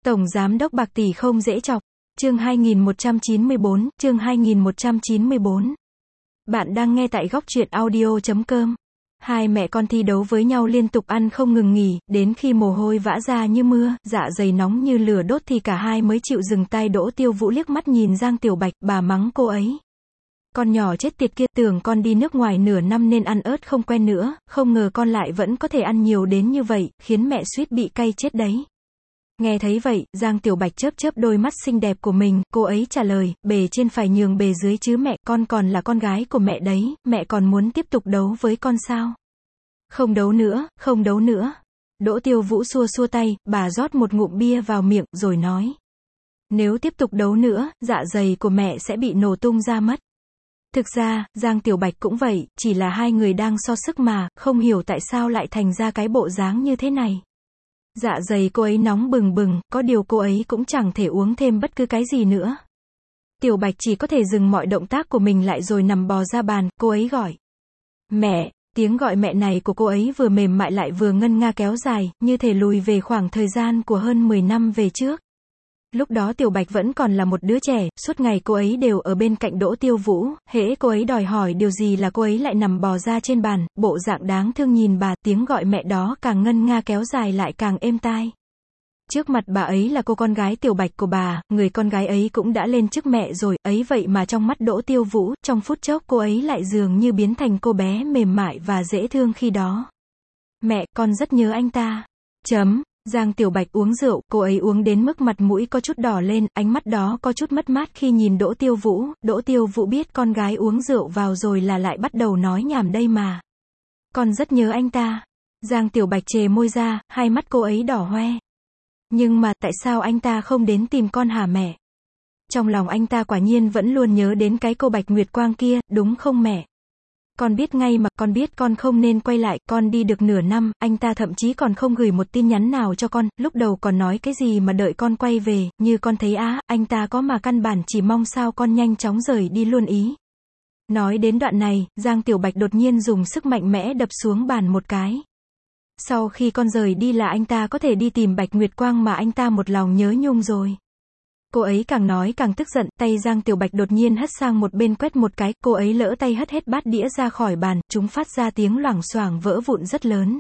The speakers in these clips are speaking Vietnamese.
Tổng Giám đốc bạc tỷ không dễ chọc. Chương 2194. Bạn đang nghe tại góc truyện audio.com. Hai mẹ con thi đấu với nhau liên tục ăn không ngừng nghỉ, đến khi mồ hôi vã ra như mưa, dạ dày nóng như lửa đốt thì cả hai mới chịu dừng tay. Đỗ Tiêu Vũ liếc mắt nhìn Giang Tiểu Bạch, bà mắng cô ấy. Con nhỏ chết tiệt kia, tưởng con đi nước ngoài nửa năm nên ăn ớt không quen nữa, không ngờ con lại vẫn có thể ăn nhiều đến như vậy, khiến mẹ suýt bị cay chết đấy. Nghe thấy vậy, Giang Tiểu Bạch chớp chớp đôi mắt xinh đẹp của mình, cô ấy trả lời, bề trên phải nhường bề dưới chứ mẹ, con còn là con gái của mẹ đấy, mẹ còn muốn tiếp tục đấu với con sao? Không đấu nữa, không đấu nữa. Đỗ Tiêu Vũ xua xua tay, bà rót một ngụm bia vào miệng, rồi nói. Nếu tiếp tục đấu nữa, dạ dày của mẹ sẽ bị nổ tung ra mất. Thực ra, Giang Tiểu Bạch cũng vậy, chỉ là hai người đang so sức mà, không hiểu tại sao lại thành ra cái bộ dáng như thế này. Dạ dày cô ấy nóng bừng bừng, có điều cô ấy cũng chẳng thể uống thêm bất cứ cái gì nữa. Tiểu Bạch chỉ có thể dừng mọi động tác của mình lại rồi nằm bò ra bàn, cô ấy gọi. Mẹ, tiếng gọi mẹ này của cô ấy vừa mềm mại lại vừa ngân nga kéo dài, như thể lùi về khoảng thời gian của hơn 10 năm về trước. Lúc đó Tiểu Bạch vẫn còn là một đứa trẻ, suốt ngày cô ấy đều ở bên cạnh Đỗ Tiêu Vũ, hễ cô ấy đòi hỏi điều gì là cô ấy lại nằm bò ra trên bàn, bộ dạng đáng thương nhìn bà, tiếng gọi mẹ đó càng ngân nga kéo dài lại càng êm tai. Trước mặt bà ấy là cô con gái Tiểu Bạch của bà, người con gái ấy cũng đã lên chức mẹ rồi, ấy vậy mà trong mắt Đỗ Tiêu Vũ, trong phút chốc cô ấy lại dường như biến thành cô bé mềm mại và dễ thương khi đó. Mẹ, con rất nhớ anh ta. Giang Tiểu Bạch uống rượu, cô ấy uống đến mức mặt mũi có chút đỏ lên, ánh mắt đó có chút mất mát khi nhìn Đỗ Tiêu Vũ. Đỗ Tiêu Vũ biết con gái uống rượu vào rồi là lại bắt đầu nói nhảm đây mà. Con rất nhớ anh ta. Giang Tiểu Bạch chề môi ra, hai mắt cô ấy đỏ hoe. Nhưng mà, tại sao anh ta không đến tìm con hả mẹ? Trong lòng anh ta quả nhiên vẫn luôn nhớ đến cái cô Bạch Nguyệt Quang kia, đúng không mẹ? Con biết ngay mà, con biết con không nên quay lại, con đi được nửa năm, anh ta thậm chí còn không gửi một tin nhắn nào cho con, lúc đầu còn nói cái gì mà đợi con quay về, như con thấy anh ta có mà căn bản chỉ mong sao con nhanh chóng rời đi luôn ý. Nói đến đoạn này, Giang Tiểu Bạch đột nhiên dùng sức mạnh mẽ đập xuống bàn một cái. Sau khi con rời đi là anh ta có thể đi tìm Bạch Nguyệt Quang mà anh ta một lòng nhớ nhung rồi. Cô ấy càng nói càng tức giận, tay Giang Tiểu Bạch đột nhiên hất sang một bên quét một cái, cô ấy lỡ tay hất hết bát đĩa ra khỏi bàn, chúng phát ra tiếng loảng xoảng vỡ vụn rất lớn.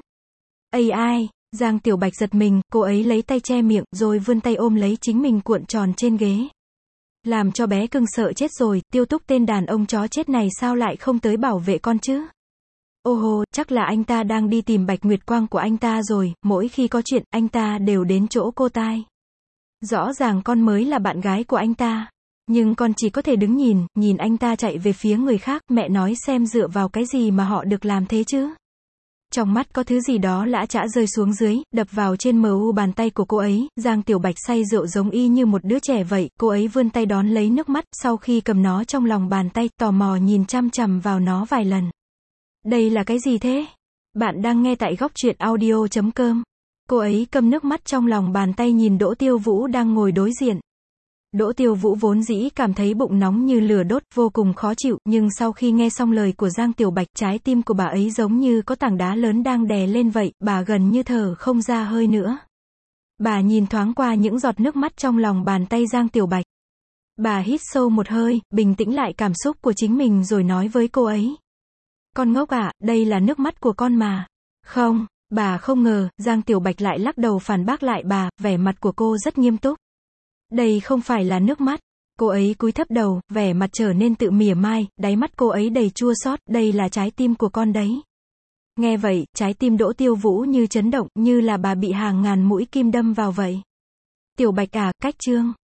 Ai, Giang Tiểu Bạch giật mình, cô ấy lấy tay che miệng, rồi vươn tay ôm lấy chính mình cuộn tròn trên ghế. Làm cho bé cưng sợ chết rồi, Tiêu Túc tên đàn ông chó chết này sao lại không tới bảo vệ con chứ? Ô hô, chắc là anh ta đang đi tìm Bạch Nguyệt Quang của anh ta rồi, mỗi khi có chuyện, anh ta đều đến chỗ cô tai. Rõ ràng con mới là bạn gái của anh ta. Nhưng con chỉ có thể đứng nhìn anh ta chạy về phía người khác, mẹ nói xem dựa vào cái gì mà họ được làm thế chứ? Trong mắt có thứ gì đó lã chã rơi xuống dưới, đập vào trên mu bàn tay của cô ấy, Giang Tiểu Bạch say rượu giống y như một đứa trẻ vậy, cô ấy vươn tay đón lấy nước mắt, sau khi cầm nó trong lòng bàn tay, tò mò nhìn chăm chằm vào nó vài lần. Đây là cái gì thế? Bạn đang nghe tại góc truyện audio.com. Cô ấy câm nước mắt trong lòng bàn tay nhìn Đỗ Tiêu Vũ đang ngồi đối diện. Đỗ Tiêu Vũ vốn dĩ cảm thấy bụng nóng như lửa đốt, vô cùng khó chịu, nhưng sau khi nghe xong lời của Giang Tiểu Bạch, trái tim của bà ấy giống như có tảng đá lớn đang đè lên vậy, bà gần như thở không ra hơi nữa. Bà nhìn thoáng qua những giọt nước mắt trong lòng bàn tay Giang Tiểu Bạch. Bà hít sâu một hơi, bình tĩnh lại cảm xúc của chính mình rồi nói với cô ấy. Con ngốc ạ, đây là nước mắt của con mà. Không. Bà không ngờ, Giang Tiểu Bạch lại lắc đầu phản bác lại bà, vẻ mặt của cô rất nghiêm túc. Đây không phải là nước mắt. Cô ấy cúi thấp đầu, vẻ mặt trở nên tự mỉa mai, đáy mắt cô ấy đầy chua xót, đây là trái tim của con đấy. Nghe vậy, trái tim Đỗ Tiêu Vũ như chấn động, như là bà bị hàng ngàn mũi kim đâm vào vậy. Tiểu Bạch à, cách chương.